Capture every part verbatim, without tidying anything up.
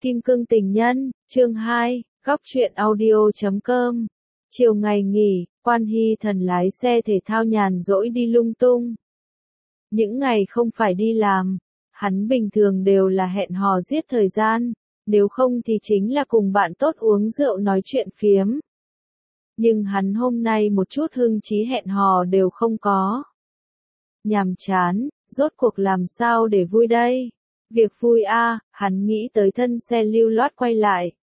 Kim cương tình nhân, chương hai, góc truyện audio chấm com. Chiều ngày nghỉ, Quan Hy Thần lái xe thể thao nhàn rỗi đi lung tung. Những ngày không phải đi làm, hắn bình thường đều là hẹn hò giết thời gian, nếu không thì chính là cùng bạn tốt uống rượu nói chuyện phiếm. Nhưng hắn hôm nay một chút hưng trí hẹn hò đều không có. Nhàm chán, rốt cuộc làm sao để vui đây? Việc vui a, à, hắn nghĩ tới thân xe lưu loát quay lại.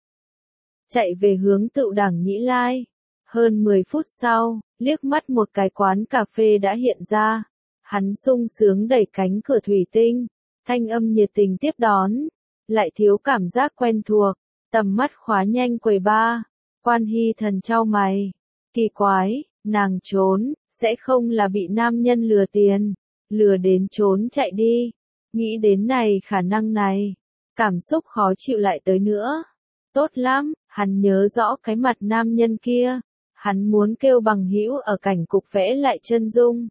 Chạy về hướng Tựu Đảng Nhĩ Lai. Hơn mười phút sau, liếc mắt một cái quán cà phê đã hiện ra. Hắn sung sướng đẩy cánh cửa thủy tinh, thanh âm nhiệt tình tiếp đón. Lại thiếu cảm giác quen thuộc, tầm mắt khóa nhanh quầy bar. Quan Hy Thần chau mày. Kỳ quái, nàng trốn, sẽ không là bị nam nhân lừa tiền, lừa đến trốn chạy đi. Nghĩ đến này khả năng này, cảm xúc khó chịu lại tới nữa. Tốt lắm, hắn nhớ rõ cái mặt nam nhân kia, hắn muốn kêu bằng hữu ở cảnh cục vẽ lại chân dung.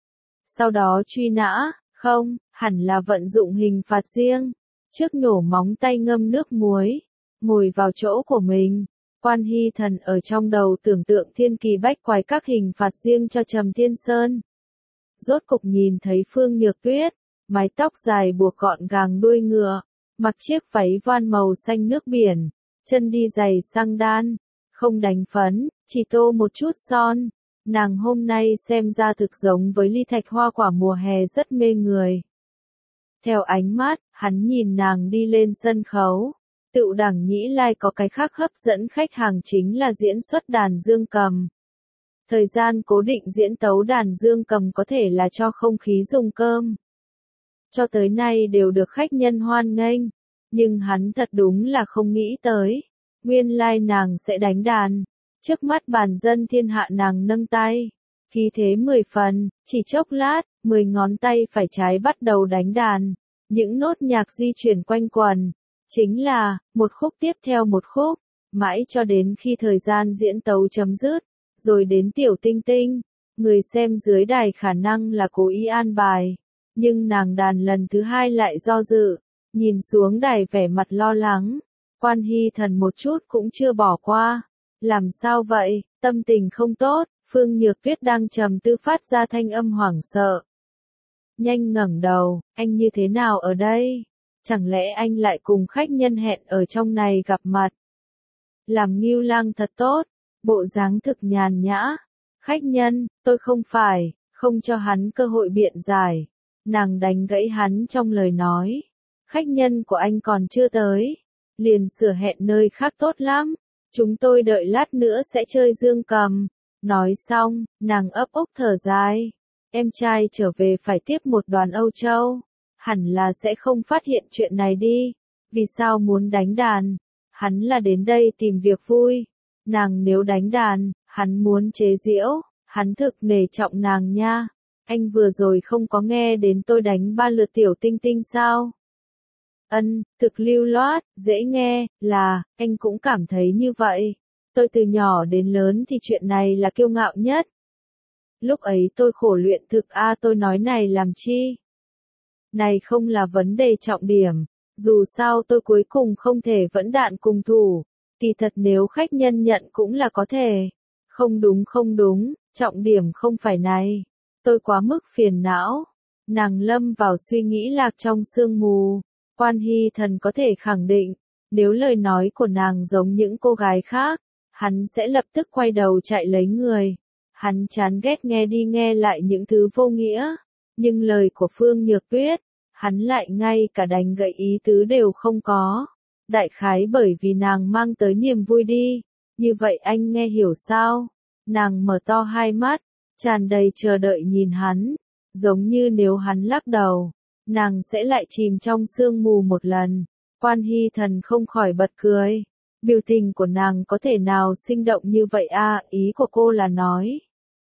Sau đó truy nã, không, hẳn là vận dụng hình phạt riêng. Trước nổ móng tay ngâm nước muối, ngồi vào chỗ của mình. Quan Hy Thần ở trong đầu tưởng tượng thiên kỳ bách quái các hình phạt riêng cho Trầm Thiên Sơn. Rốt cục nhìn thấy Phương Nhược Tuyết, mái tóc dài buộc gọn gàng đuôi ngựa, mặc chiếc váy voan màu xanh nước biển, chân đi giày xăng đan, không đánh phấn, chỉ tô một chút son. Nàng hôm nay xem ra thực giống với ly thạch hoa quả mùa hè rất mê người. Theo ánh mắt, hắn nhìn nàng đi lên sân khấu. Tựu Đảng Nhĩ Lai có cái khác hấp dẫn khách hàng chính là diễn xuất đàn dương cầm. Thời gian cố định diễn tấu đàn dương cầm có thể là cho không khí dùng cơm. Cho tới nay đều được khách nhân hoan nghênh, nhưng hắn thật đúng là không nghĩ tới. Nguyên lai nàng sẽ đánh đàn, trước mắt bàn dân thiên hạ nàng nâng tay. Khí thế mười phần, chỉ chốc lát, mười ngón tay phải trái bắt đầu đánh đàn. Những nốt nhạc di chuyển quanh quần, chính là, một khúc tiếp theo một khúc, mãi cho đến khi thời gian diễn tấu chấm dứt, rồi đến tiểu tinh tinh. Người xem dưới đài khả năng là cố ý an bài. Nhưng nàng đàn lần thứ hai lại do dự, nhìn xuống đài vẻ mặt lo lắng. Quan Hy Thần một chút cũng chưa bỏ qua. Làm sao vậy, tâm tình không tốt, Phương Nhược Tuyết đang trầm tư phát ra thanh âm hoảng sợ. Nhanh ngẩng đầu, anh như thế nào ở đây? Chẳng lẽ anh lại cùng khách nhân hẹn ở trong này gặp mặt? Làm Ngưu Lang thật tốt, bộ dáng thực nhàn nhã. Khách nhân, tôi không phải, không cho hắn cơ hội biện giải. Nàng đánh gãy hắn trong lời nói. Khách nhân của anh còn chưa tới. Liền sửa hẹn nơi khác tốt lắm. Chúng tôi đợi lát nữa sẽ chơi dương cầm. Nói xong, nàng ấp úc thở dài. Em trai trở về phải tiếp một đoàn Âu Châu. Hẳn là sẽ không phát hiện chuyện này đi. Vì sao muốn đánh đàn? Hắn là đến đây tìm việc vui. Nàng nếu đánh đàn, hắn muốn chế giễu. Hắn thực nể trọng nàng nha. Anh vừa rồi không có nghe đến tôi đánh ba lượt tiểu tinh tinh sao? Ân, thực lưu loát, dễ nghe, là, anh cũng cảm thấy như vậy. Tôi từ nhỏ đến lớn thì chuyện này là kiêu ngạo nhất. Lúc ấy tôi khổ luyện thực a tôi nói này làm chi? Này không là vấn đề trọng điểm, dù sao tôi cuối cùng không thể vẫn đạn cùng thủ. Kỳ thật nếu khách nhân nhận cũng là có thể. Không đúng không đúng, trọng điểm không phải này. Tôi quá mức phiền não. Nàng lâm vào suy nghĩ lạc trong sương mù. Quan Hy Thần có thể khẳng định, nếu lời nói của nàng giống những cô gái khác, hắn sẽ lập tức quay đầu chạy lấy người. Hắn chán ghét nghe đi nghe lại những thứ vô nghĩa. Nhưng lời của Phương Nhược Tuyết, hắn lại ngay cả đánh gậy ý tứ đều không có. Đại khái bởi vì nàng mang tới niềm vui đi. Như vậy anh nghe hiểu sao? Nàng mở to hai mắt, tràn đầy chờ đợi nhìn hắn, giống như nếu hắn lắc đầu, nàng sẽ lại chìm trong sương mù một lần. Quan Hy Thần không khỏi bật cười. Biểu tình của nàng có thể nào sinh động như vậy a? À, ý của cô là nói.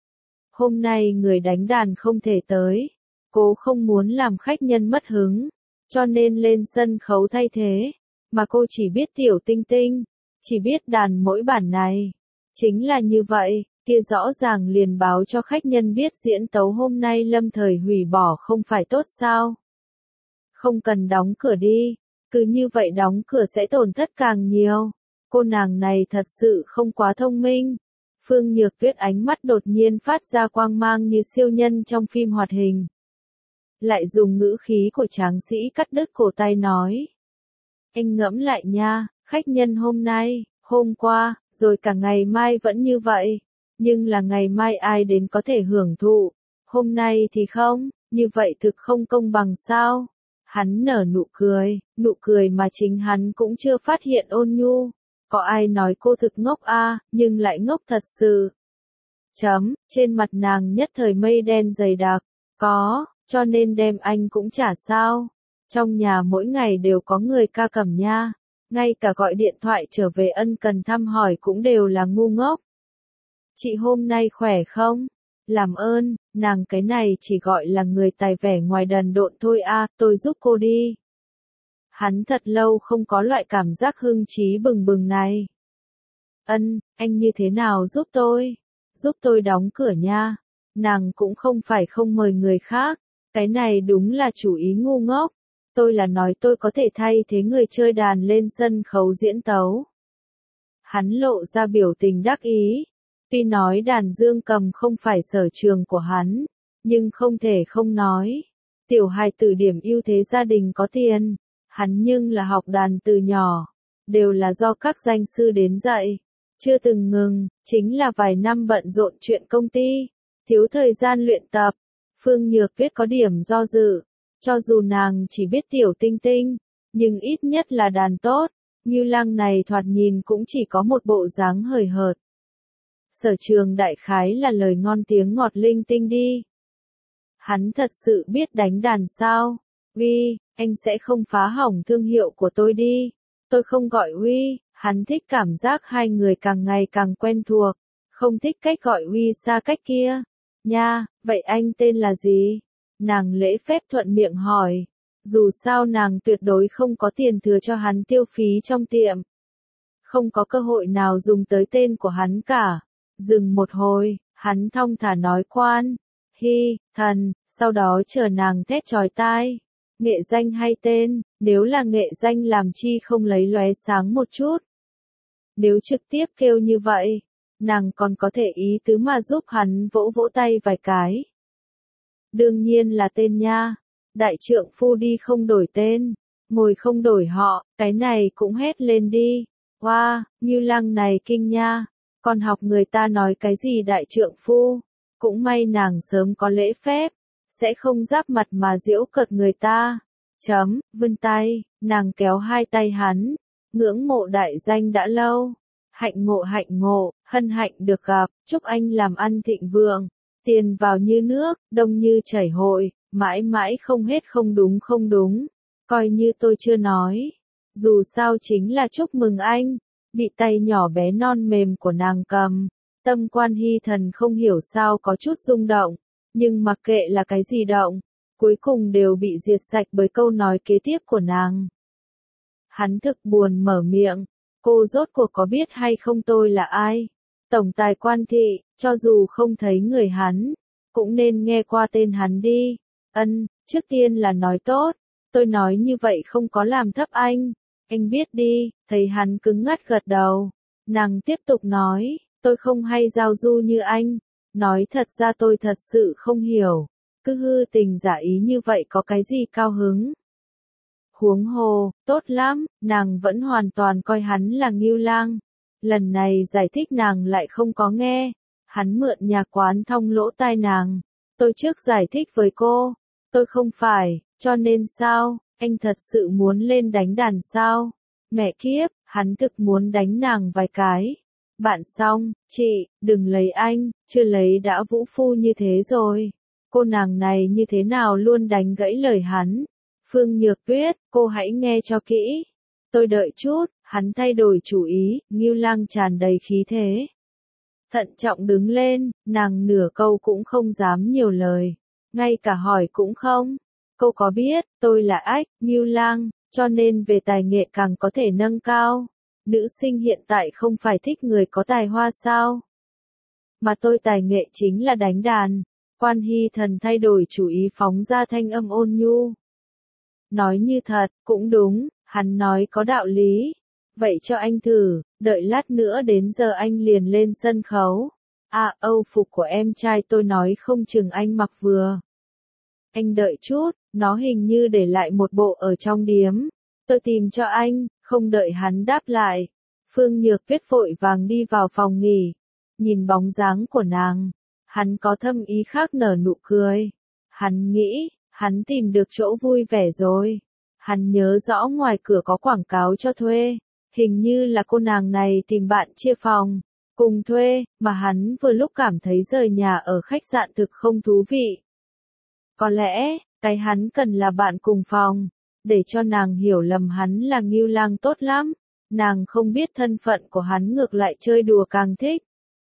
Hôm nay người đánh đàn không thể tới. Cô không muốn làm khách nhân mất hứng, cho nên lên sân khấu thay thế. Mà cô chỉ biết tiểu tinh tinh, chỉ biết đàn mỗi bản này. Chính là như vậy. Kia rõ ràng liền báo cho khách nhân biết diễn tấu hôm nay lâm thời hủy bỏ không phải tốt sao? Không cần đóng cửa đi. cứ như vậy đóng cửa sẽ tổn thất càng nhiều. Cô nàng này thật sự không quá thông minh. Phương Nhược Tuyết ánh mắt đột nhiên phát ra quang mang như siêu nhân trong phim hoạt hình. Lại dùng ngữ khí của tráng sĩ cắt đứt cổ tay nói. Anh ngẫm lại nha, khách nhân hôm nay, hôm qua, rồi cả ngày mai vẫn như vậy. Nhưng là ngày mai ai đến có thể hưởng thụ, hôm nay thì không, như vậy thực không công bằng sao? Hắn nở nụ cười, nụ cười mà chính hắn cũng chưa phát hiện ôn nhu. Có ai nói cô thực ngốc a, à, nhưng lại ngốc thật sự. Chấm, trên mặt nàng nhất thời mây đen dày đặc. Có, cho nên đem anh cũng trả sao. Trong nhà mỗi ngày đều có người ca cẩm nha. Ngay cả gọi điện thoại trở về ân cần thăm hỏi cũng đều là ngu ngốc. Chị hôm nay khỏe không? Làm ơn, nàng cái này chỉ gọi là người tài vẻ ngoài đần độn thôi a, à, tôi giúp cô đi. Hắn thật lâu không có loại cảm giác hưng trí bừng bừng này. Ân, anh như thế nào giúp tôi? Giúp tôi đóng cửa nha. Nàng cũng không phải không mời người khác. Cái này đúng là chủ ý ngu ngốc. Tôi là nói tôi có thể thay thế người chơi đàn lên sân khấu diễn tấu. Hắn lộ ra biểu tình đắc ý. Tuy nói đàn dương cầm không phải sở trường của hắn, nhưng không thể không nói. Tiểu hài tử điểm ưu thế gia đình có tiền. Hắn nhưng là học đàn từ nhỏ, đều là do các danh sư đến dạy, chưa từng ngừng, chính là vài năm bận rộn chuyện công ty, thiếu thời gian luyện tập. Phương Nhược Tuyết có điểm do dự, cho dù nàng chỉ biết tiểu tinh tinh, nhưng ít nhất là đàn tốt, Như Lăng này thoạt nhìn cũng chỉ có một bộ dáng hời hợt. Sở trường đại khái là lời ngon tiếng ngọt linh tinh đi. Hắn thật sự biết đánh đàn sao? Uy, anh sẽ không phá hỏng thương hiệu của tôi đi. Tôi không gọi Uy, hắn thích cảm giác hai người càng ngày càng quen thuộc, không thích cách gọi Uy xa cách kia. Nha, vậy anh tên là gì? Nàng lễ phép thuận miệng hỏi. Dù sao nàng tuyệt đối không có tiền thừa cho hắn tiêu phí trong tiệm. Không có cơ hội nào dùng tới tên của hắn cả. Dừng một hồi, hắn thong thả nói Quan, Hy, Thần, sau đó chờ nàng thét chói tai. Nghệ danh hay tên, nếu là nghệ danh làm chi không lấy lóe sáng một chút. Nếu trực tiếp kêu như vậy, nàng còn có thể ý tứ mà giúp hắn vỗ vỗ tay vài cái. Đương nhiên là tên nha, đại trượng phu đi không đổi tên, ngồi không đổi họ, cái này cũng hét lên đi. Wow, Như Lăng này kinh nha, còn học người ta nói cái gì đại trượng phu, cũng may nàng sớm có lễ phép. Sẽ không giáp mặt mà giễu cợt người ta. Chấm, vươn tay, nàng kéo hai tay hắn, ngưỡng mộ đại danh đã lâu. Hạnh ngộ hạnh ngộ, hân hạnh được gặp, chúc anh làm ăn thịnh vượng, tiền vào như nước, đông như chảy hội, mãi mãi không hết không đúng không đúng, coi như tôi chưa nói. Dù sao chính là chúc mừng anh, bị tay nhỏ bé non mềm của nàng cầm, tâm Quan Hy Thần không hiểu sao có chút rung động. Nhưng mặc kệ là cái gì động, cuối cùng đều bị diệt sạch bởi câu nói kế tiếp của nàng. Hắn thực buồn mở miệng, cô rốt cuộc có biết hay không tôi là ai? Tổng tài Quan thị, cho dù không thấy người hắn, cũng nên nghe qua tên hắn đi. Ân, trước tiên là nói tốt, tôi nói như vậy không có làm thấp anh. Anh biết đi, thấy hắn cứng ngắt gật đầu. Nàng tiếp tục nói, tôi không hay giao du như anh. Nói thật ra tôi thật sự không hiểu, cứ hư tình giả ý như vậy có cái gì cao hứng. Huống hồ, tốt lắm, nàng vẫn hoàn toàn coi hắn là Ngưu Lang. Lần này giải thích nàng lại không có nghe, hắn mượn nhà quán thông lỗ tai nàng. Tôi trước giải thích với cô, tôi không phải, cho nên sao, anh thật sự muốn lên đánh đàn sao? Mẹ kiếp, hắn thực muốn đánh nàng vài cái. Bạn xong, chị, đừng lấy anh, chưa lấy đã vũ phu như thế rồi. Cô nàng này như thế nào luôn đánh gãy lời hắn. Phương Nhược Tuyết, cô hãy nghe cho kỹ. Tôi đợi chút, hắn thay đổi chủ ý, Ngưu Lang tràn đầy khí thế. Thận trọng đứng lên, nàng nửa câu cũng không dám nhiều lời. Ngay cả hỏi cũng không. Cô có biết, tôi là ách, Ngưu Lang, cho nên về tài nghệ càng có thể nâng cao. Nữ sinh hiện tại không phải thích người có tài hoa sao? Mà tôi tài nghệ chính là đánh đàn. Quan Hy Thần thay đổi chủ ý phóng ra thanh âm ôn nhu. Nói như thật, cũng đúng, Hắn nói có đạo lý. Vậy cho anh thử, đợi lát nữa đến giờ anh liền lên sân khấu. À, âu phục của em trai tôi nói không chừng anh mặc vừa. Anh đợi chút, nó hình như để lại một bộ ở trong điếm. Tôi tìm cho anh, không đợi hắn đáp lại. Phương Nhược Tuyết vội vàng đi vào phòng nghỉ. Nhìn bóng dáng của nàng, hắn có thâm ý khác nở nụ cười. Hắn nghĩ, hắn tìm được chỗ vui vẻ rồi. Hắn nhớ rõ ngoài cửa có quảng cáo cho thuê. Hình như là cô nàng này tìm bạn chia phòng, cùng thuê, mà hắn vừa lúc cảm thấy rời nhà ở khách sạn thực không thú vị. Có lẽ, cái hắn cần là bạn cùng phòng, để cho nàng hiểu lầm hắn là Ngưu Lang tốt lắm. Nàng không biết thân phận của hắn ngược lại chơi đùa càng thích.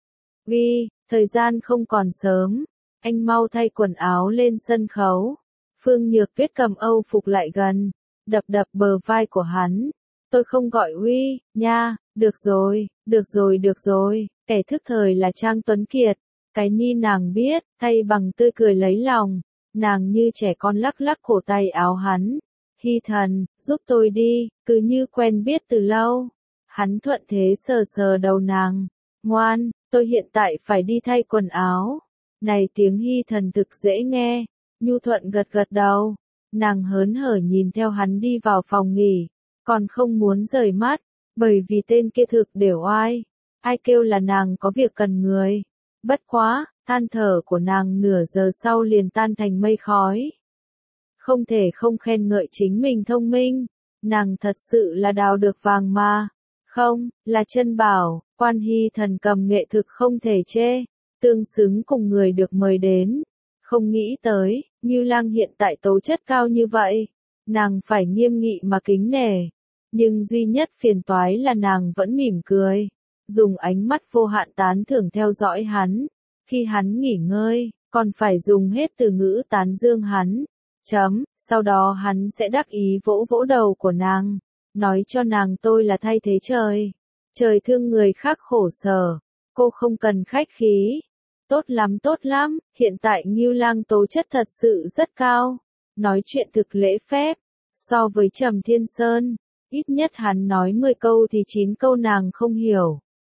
Vì, thời gian không còn sớm, anh mau thay quần áo lên sân khấu. Phương Nhược Tuyết cầm âu phục lại gần, đập đập bờ vai của hắn. Tôi không gọi Uy, nha, được rồi, được rồi được rồi, kẻ thức thời là Trang Tuấn Kiệt. Cái ni nàng biết, thay bằng tươi cười lấy lòng. Nàng như trẻ con lắc lắc cổ tay áo hắn. Hy Thần, giúp tôi đi, cứ như quen biết từ lâu. Hắn thuận thế sờ sờ đầu nàng. Ngoan, tôi hiện tại phải đi thay quần áo. Này tiếng Hy Thần thực dễ nghe. Nhu Thuận gật gật đầu. Nàng hớn hở nhìn theo hắn đi vào phòng nghỉ. Còn không muốn rời mắt, bởi vì tên kia thực đều oai. Ai kêu là nàng có việc cần người. Bất quá, than thở của nàng nửa giờ sau liền tan thành mây khói. Không thể không khen ngợi chính mình thông minh. Nàng thật sự là đào được vàng mà. Không, là chân bảo, Quan Hy Thần cầm nghệ thực không thể chê. Tương xứng cùng người được mời đến. Không nghĩ tới, Ngưu Lang hiện tại tố chất cao như vậy. Nàng phải nghiêm nghị mà kính nể. Nhưng duy nhất phiền toái là nàng vẫn mỉm cười. Dùng ánh mắt vô hạn tán thưởng theo dõi hắn. Khi hắn nghỉ ngơi, còn phải dùng hết từ ngữ tán dương hắn. Chấm, sau đó hắn sẽ đắc ý vỗ vỗ đầu của nàng. Nói cho nàng tôi là thay thế trời. Trời thương người khác khổ sở. Cô không cần khách khí. Tốt lắm tốt lắm, hiện tại Ngưu Lang tố chất thật sự rất cao. Nói chuyện thực lễ phép. So với Trầm Thiên Sơn, ít nhất hắn nói mười câu thì chín câu nàng không hiểu.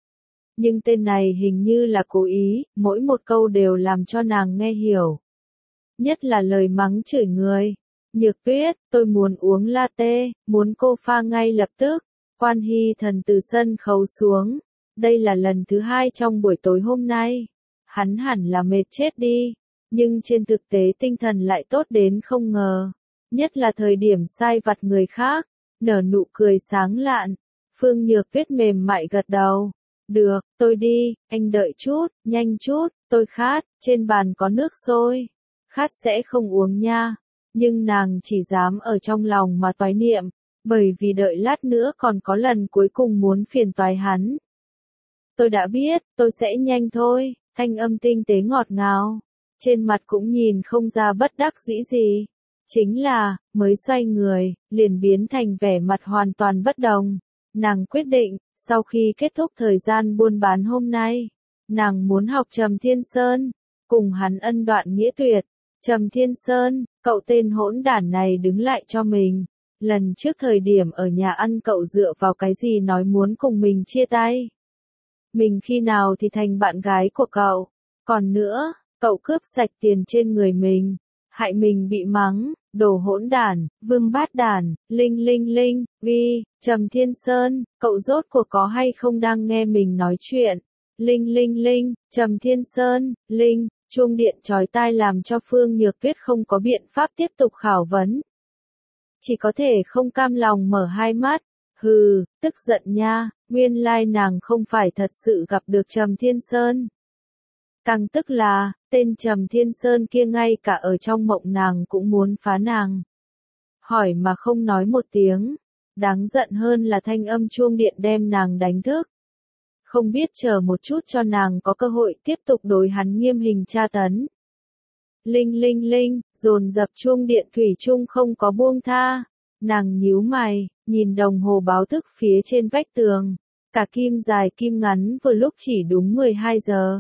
Nhưng tên này hình như là cố ý, mỗi một câu đều làm cho nàng nghe hiểu. Nhất là lời mắng chửi người. Nhược Tuyết, tôi muốn uống latte, muốn cô pha ngay lập tức. Quan Hy Thần từ sân khấu xuống. Đây là lần thứ hai trong buổi tối hôm nay. Hắn hẳn là mệt chết đi. Nhưng trên thực tế tinh thần lại tốt đến không ngờ. Nhất là thời điểm sai vặt người khác. Nở nụ cười sáng lạn. Phương Nhược Tuyết mềm mại gật đầu. Được, tôi đi, anh đợi chút, nhanh chút, tôi khát, trên bàn có nước sôi. Khát sẽ không uống nha. Nhưng nàng chỉ dám ở trong lòng mà toái niệm, bởi vì đợi lát nữa còn có lần cuối cùng muốn phiền toái hắn. Tôi đã biết, tôi sẽ nhanh thôi, thanh âm tinh tế ngọt ngào. Trên mặt cũng nhìn không ra bất đắc dĩ gì. Chính là, mới xoay người, liền biến thành vẻ mặt hoàn toàn bất đồng. Nàng quyết định, sau khi kết thúc thời gian buôn bán hôm nay, nàng muốn học Trầm Thiên Sơn, cùng hắn ân đoạn nghĩa tuyệt. Trầm Thiên Sơn, cậu tên hỗn đản này đứng lại cho mình. Lần trước thời điểm ở nhà ăn cậu dựa vào cái gì nói muốn cùng mình chia tay. Mình khi nào thì thành bạn gái của cậu. Còn nữa, cậu cướp sạch tiền trên người mình. Hại mình bị mắng, đồ hỗn đản, vương bát đản, linh linh linh, vi, Trầm Thiên Sơn, cậu rốt cuộc có hay không đang nghe mình nói chuyện. Linh linh linh, Trầm Thiên Sơn, linh, chuông điện chói tai làm cho Phương Nhược Tuyết không có biện pháp tiếp tục khảo vấn. Chỉ có thể không cam lòng mở hai mắt. Hừ, tức giận nha, nguyên lai nàng không phải thật sự gặp được Trầm Thiên Sơn. Càng tức là, tên Trầm Thiên Sơn kia ngay cả ở trong mộng nàng cũng muốn phá nàng. Hỏi mà không nói một tiếng. Đáng giận hơn là thanh âm chuông điện đem nàng đánh thức. Không biết chờ một chút cho nàng có cơ hội tiếp tục đối hắn nghiêm hình tra tấn. Linh linh linh, dồn dập chuông điện thủy chung không có buông tha. Nàng nhíu mày, nhìn đồng hồ báo thức phía trên vách tường. Cả kim dài kim ngắn vừa lúc chỉ đúng mười hai giờ.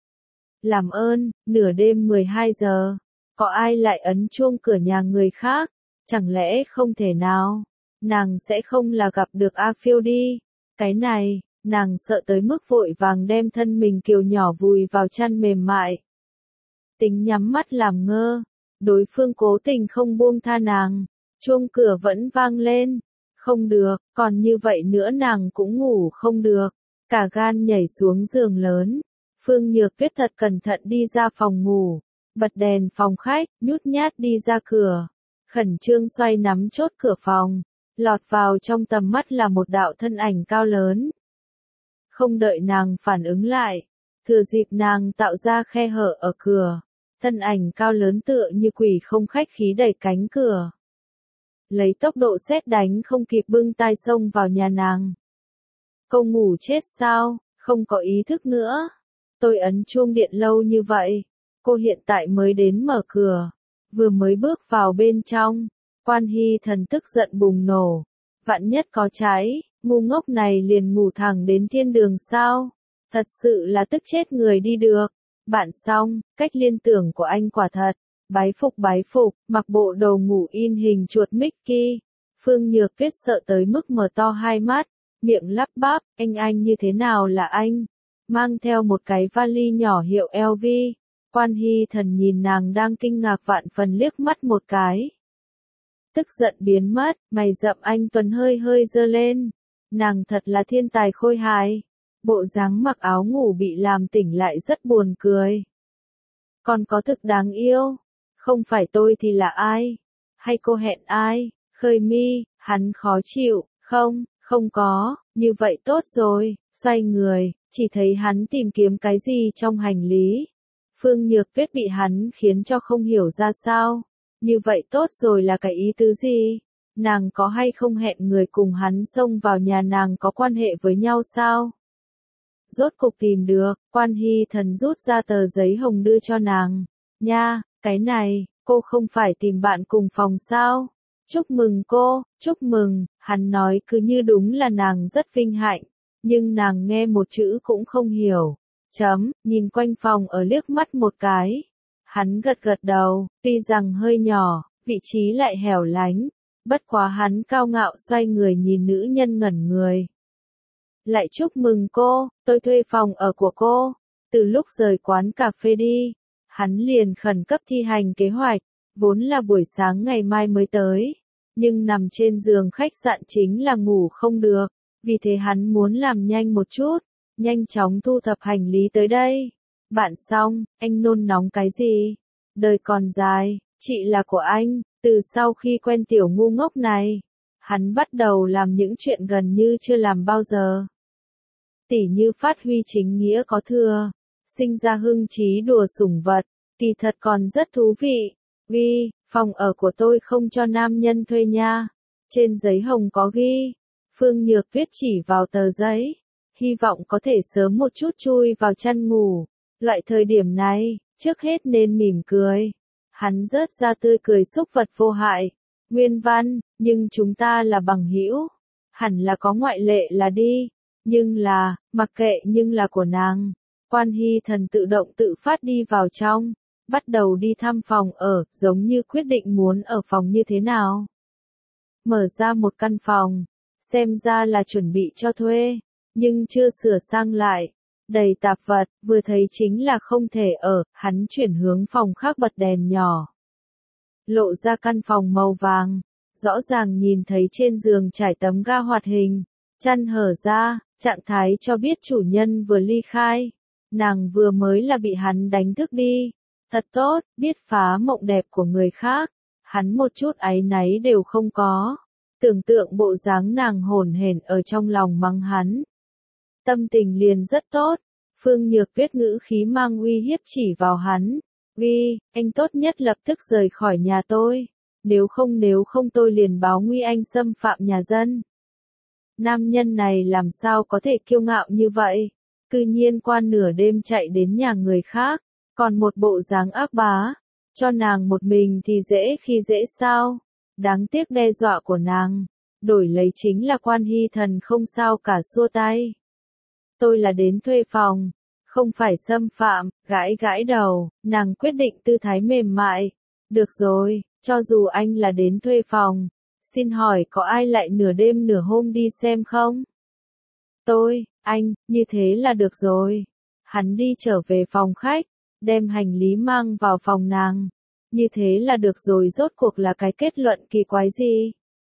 Làm ơn, nửa đêm mười hai giờ. Có ai lại ấn chuông cửa nhà người khác? Chẳng lẽ không thể nào? nàng sẽ không là gặp được A Phiêu đi. Cái này, nàng sợ tới mức vội vàng đem thân mình kiều nhỏ vùi vào chăn mềm mại. Tính nhắm mắt làm ngơ, đối phương cố tình không buông tha nàng, chuông cửa vẫn vang lên. Không được, còn như vậy nữa nàng cũng ngủ không được, cả gan nhảy xuống giường lớn. Phương Nhược Tuyết thật cẩn thận đi ra phòng ngủ, bật đèn phòng khách, nhút nhát đi ra cửa, khẩn trương xoay nắm chốt cửa phòng, lọt vào trong tầm mắt là một đạo thân ảnh cao lớn. Không đợi nàng phản ứng lại, thừa dịp nàng tạo ra khe hở ở cửa, thân ảnh cao lớn tựa như quỷ không khách khí đẩy cánh cửa. Lấy tốc độ sét đánh không kịp bưng tai xông vào nhà nàng. Cô ngủ chết sao, không có ý thức nữa. Tôi ấn chuông điện lâu như vậy, cô hiện tại mới đến mở cửa, vừa mới bước vào bên trong, Quan Hy Thần tức giận bùng nổ. Vạn nhất có trái, ngu ngốc này liền ngủ thẳng đến thiên đường sao, thật sự là tức chết người đi được. Bạn xong, cách liên tưởng của anh quả thật, bái phục bái phục, mặc bộ đồ ngủ in hình chuột Mickey. Phương Nhược Tuyết sợ tới mức mở to hai mắt, miệng lắp bắp, anh anh như thế nào là anh? Mang theo một cái vali nhỏ hiệu L V. Quan Hy Thần nhìn nàng đang kinh ngạc vạn phần liếc mắt một cái. Tức giận biến mất, mày rậm anh Tuấn hơi hơi giơ lên. Nàng thật là thiên tài khôi hài. Bộ dáng mặc áo ngủ bị làm tỉnh lại rất buồn cười. Còn có thực đáng yêu. Không phải tôi thì là ai? Hay cô hẹn ai? Khơi mi, hắn khó chịu, không, không có, như vậy tốt rồi, xoay người, chỉ thấy hắn tìm kiếm cái gì trong hành lý. Phương Nhược Tuyết bị hắn khiến cho không hiểu ra sao. Như vậy tốt rồi là cái ý tứ gì? Nàng có hay không hẹn người cùng hắn xông vào nhà nàng có quan hệ với nhau sao? Rốt cục tìm được, Quan Hy Thần rút ra tờ giấy hồng đưa cho nàng. Nha, cái này, cô không phải tìm bạn cùng phòng sao? Chúc mừng cô, chúc mừng, hắn nói cứ như đúng là nàng rất vinh hạnh, nhưng nàng nghe một chữ cũng không hiểu. Chấm, nhìn quanh phòng ở liếc mắt một cái. Hắn gật gật đầu, tuy rằng hơi nhỏ, vị trí lại hẻo lánh, bất quá hắn cao ngạo xoay người nhìn nữ nhân ngẩn người. Lại chúc mừng cô, tôi thuê phòng ở của cô. Từ lúc rời quán cà phê đi, hắn liền khẩn cấp thi hành kế hoạch, vốn là buổi sáng ngày mai mới tới, nhưng nằm trên giường khách sạn chính là ngủ không được, vì thế hắn muốn làm nhanh một chút, nhanh chóng thu thập hành lý tới đây. Bạn xong, anh nôn nóng cái gì? Đời còn dài, chị là của anh, từ sau khi quen tiểu ngu ngốc này, hắn bắt đầu làm những chuyện gần như chưa làm bao giờ. Tỉ như phát huy chính nghĩa có thừa, sinh ra hưng trí đùa sủng vật, kỳ thật còn rất thú vị. Ghi, phòng ở của tôi không cho nam nhân thuê nha. Trên giấy hồng có ghi. Phương Nhược Tuyết chỉ vào tờ giấy, hy vọng có thể sớm một chút chui vào chăn ngủ. Loại thời điểm này, trước hết nên mỉm cười. Hắn rớt ra tươi cười xúc vật vô hại. Nguyên văn, nhưng chúng ta là bằng hữu. Hẳn là có ngoại lệ là đi. Nhưng là, mặc kệ nhưng là của nàng. Quan Hy Thần tự động tự phát đi vào trong, bắt đầu đi thăm phòng ở, giống như quyết định muốn ở phòng như thế nào. Mở ra một căn phòng, xem ra là chuẩn bị cho thuê, nhưng chưa sửa sang lại, đầy tạp vật, vừa thấy chính là không thể ở, hắn chuyển hướng phòng khác bật đèn nhỏ. Lộ ra căn phòng màu vàng, rõ ràng nhìn thấy trên giường trải tấm ga hoạt hình, chăn hở ra, trạng thái cho biết chủ nhân vừa ly khai, nàng vừa mới là bị hắn đánh thức đi. Thật tốt, biết phá mộng đẹp của người khác, hắn một chút áy náy đều không có. Tưởng tượng bộ dáng nàng hồn hển ở trong lòng mắng hắn. Tâm tình liền rất tốt, Phương Nhược Tuyết ngữ khí mang uy hiếp chỉ vào hắn. Ghi, anh tốt nhất lập tức rời khỏi nhà tôi, nếu không nếu không tôi liền báo nguy anh xâm phạm nhà dân. Nam nhân này làm sao có thể kiêu ngạo như vậy, cư nhiên qua nửa đêm chạy đến nhà người khác. Còn một bộ dáng ác bá, cho nàng một mình thì dễ khi dễ sao, đáng tiếc đe dọa của nàng, đổi lấy chính là Quan Hy Thần không sao cả xua tay. Tôi là đến thuê phòng, không phải xâm phạm, gãi gãi đầu, nàng quyết định tư thái mềm mại. Được rồi, cho dù anh là đến thuê phòng, Xin hỏi có ai lại nửa đêm nửa hôm đi xem không? Tôi, anh, như thế là được rồi. Hắn đi trở về phòng khách, đem hành lý mang vào phòng nàng. Như thế là được rồi, rốt cuộc là cái kết luận kỳ quái gì?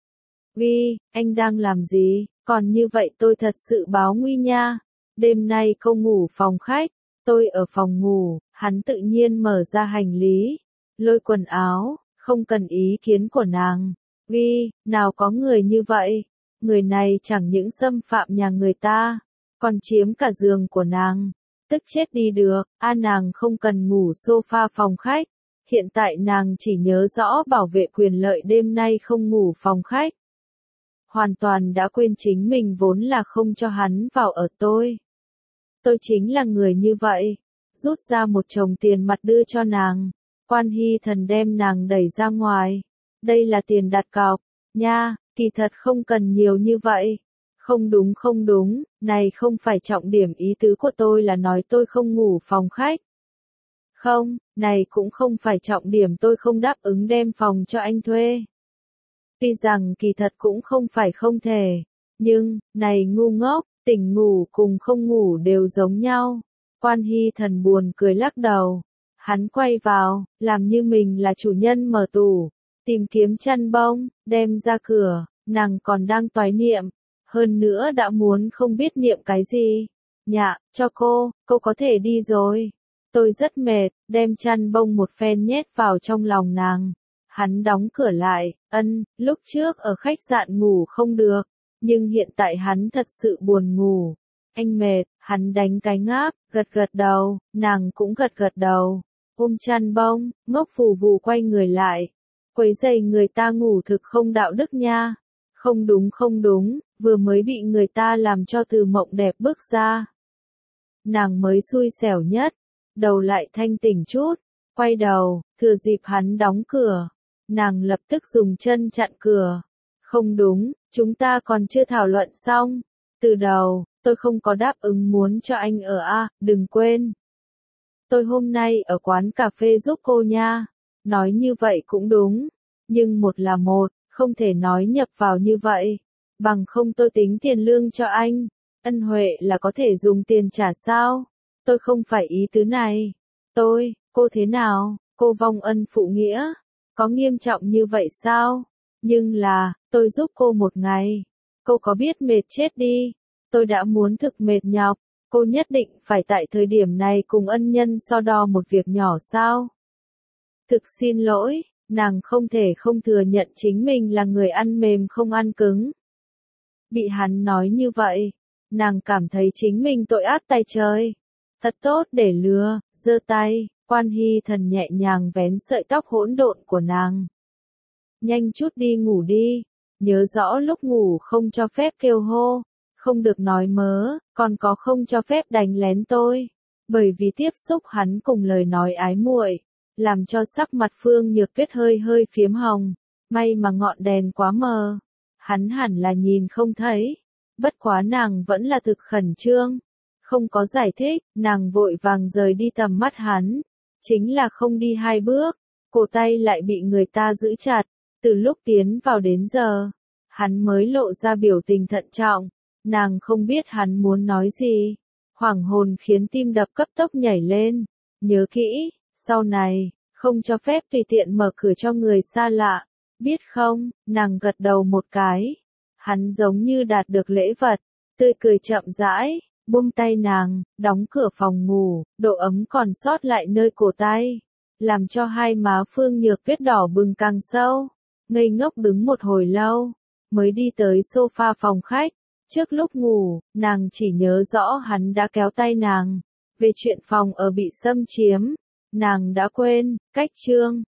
Vi, anh đang làm gì? Còn như vậy tôi thật sự báo nguy nha. Đêm nay không ngủ phòng khách, tôi ở phòng ngủ. Hắn tự nhiên mở ra hành lý, lôi quần áo, không cần ý kiến của nàng. Vi, nào có người như vậy? Người này chẳng những xâm phạm nhà người ta, còn chiếm cả giường của nàng. Tức chết đi được, a nàng không cần ngủ sofa phòng khách. Hiện tại nàng chỉ nhớ rõ bảo vệ quyền lợi đêm nay không ngủ phòng khách. Hoàn toàn đã quên chính mình vốn là không cho hắn vào ở tôi. Tôi chính là người như vậy. Rút ra một chồng tiền mặt đưa cho nàng. Quan Hy Thần đem nàng đẩy ra ngoài. Đây là tiền đặt cọc, nha, kỳ thật không cần nhiều như vậy. Không đúng không đúng, này không phải trọng điểm, ý tứ của tôi là nói tôi không ngủ phòng khách. Không, này cũng không phải trọng điểm, tôi không đáp ứng đem phòng cho anh thuê. Tuy rằng kỳ thật cũng không phải không thể, nhưng, này ngu ngốc, tỉnh ngủ cùng không ngủ đều giống nhau. Quan Hy Thần buồn cười lắc đầu. Hắn quay vào, làm như mình là chủ nhân mở tủ, tìm kiếm chăn bông, đem ra cửa, nàng còn đang toái niệm. Hơn nữa đã muốn không biết niệm cái gì. Nhạ, cho cô, cô có thể đi rồi. Tôi rất mệt, đem chăn bông một phen nhét vào trong lòng nàng. Hắn đóng cửa lại, ân, lúc trước ở khách sạn ngủ không được, nhưng hiện tại hắn thật sự buồn ngủ. Anh mệt, hắn đánh cái ngáp, gật gật đầu, nàng cũng gật gật đầu. Ôm chăn bông, ngốc phù vù quay người lại. Quấy giày người ta ngủ thực không đạo đức nha. Không đúng không đúng, vừa mới bị người ta làm cho từ mộng đẹp bước ra. Nàng mới xui xẻo nhất, đầu lại thanh tỉnh chút, quay đầu, thừa dịp hắn đóng cửa. Nàng lập tức dùng chân chặn cửa. Không đúng, chúng ta còn chưa thảo luận xong. Từ đầu, tôi không có đáp ứng muốn cho anh ở a, đừng quên. Tôi hôm nay ở quán cà phê giúp cô nha. Nói như vậy cũng đúng, nhưng một là một, không thể nói nhập vào như vậy. Bằng không tôi tính tiền lương cho anh. Ân huệ là có thể dùng tiền trả sao? Tôi không phải ý tứ này. Tôi, cô thế nào? Cô vong ân phụ nghĩa? Có nghiêm trọng như vậy sao? Nhưng là, tôi giúp cô một ngày. Cô có biết mệt chết đi. Tôi đã muốn thực mệt nhọc. Cô nhất định phải tại thời điểm này cùng ân nhân so đo một việc nhỏ sao? Thực xin lỗi, nàng không thể không thừa nhận chính mình là người ăn mềm không ăn cứng. Bị hắn nói như vậy, nàng cảm thấy chính mình tội ác tay trời. Thật tốt để lừa, giơ tay, Quan Hy Thần nhẹ nhàng vén sợi tóc hỗn độn của nàng. Nhanh chút đi ngủ đi, nhớ rõ lúc ngủ không cho phép kêu hô, không được nói mớ, còn có không cho phép đánh lén tôi. Bởi vì tiếp xúc hắn cùng lời nói ái muội, làm cho sắc mặt Phương Nhược Tuyết hơi hơi phiếm hồng. May mà ngọn đèn quá mờ, hắn hẳn là nhìn không thấy. Bất quá nàng vẫn là thực khẩn trương. Không có giải thích, nàng vội vàng rời đi tầm mắt hắn. Chính là không đi hai bước, cổ tay lại bị người ta giữ chặt. Từ lúc tiến vào đến giờ, hắn mới lộ ra biểu tình thận trọng. Nàng không biết hắn muốn nói gì. Hoảng hồn khiến tim đập cấp tốc nhảy lên. Nhớ kỹ, sau này, không cho phép tùy tiện mở cửa cho người xa lạ. Biết không, nàng gật đầu một cái. Hắn giống như đạt được lễ vật, tươi cười chậm rãi, buông tay nàng, đóng cửa phòng ngủ, độ ấm còn sót lại nơi cổ tay. Làm cho hai má Phương Nhược Tuyết đỏ bừng càng sâu. Ngây ngốc đứng một hồi lâu, mới đi tới sofa phòng khách. Trước lúc ngủ, nàng chỉ nhớ rõ hắn đã kéo tay nàng. Về chuyện phòng ở bị xâm chiếm, nàng đã quên. Cách chương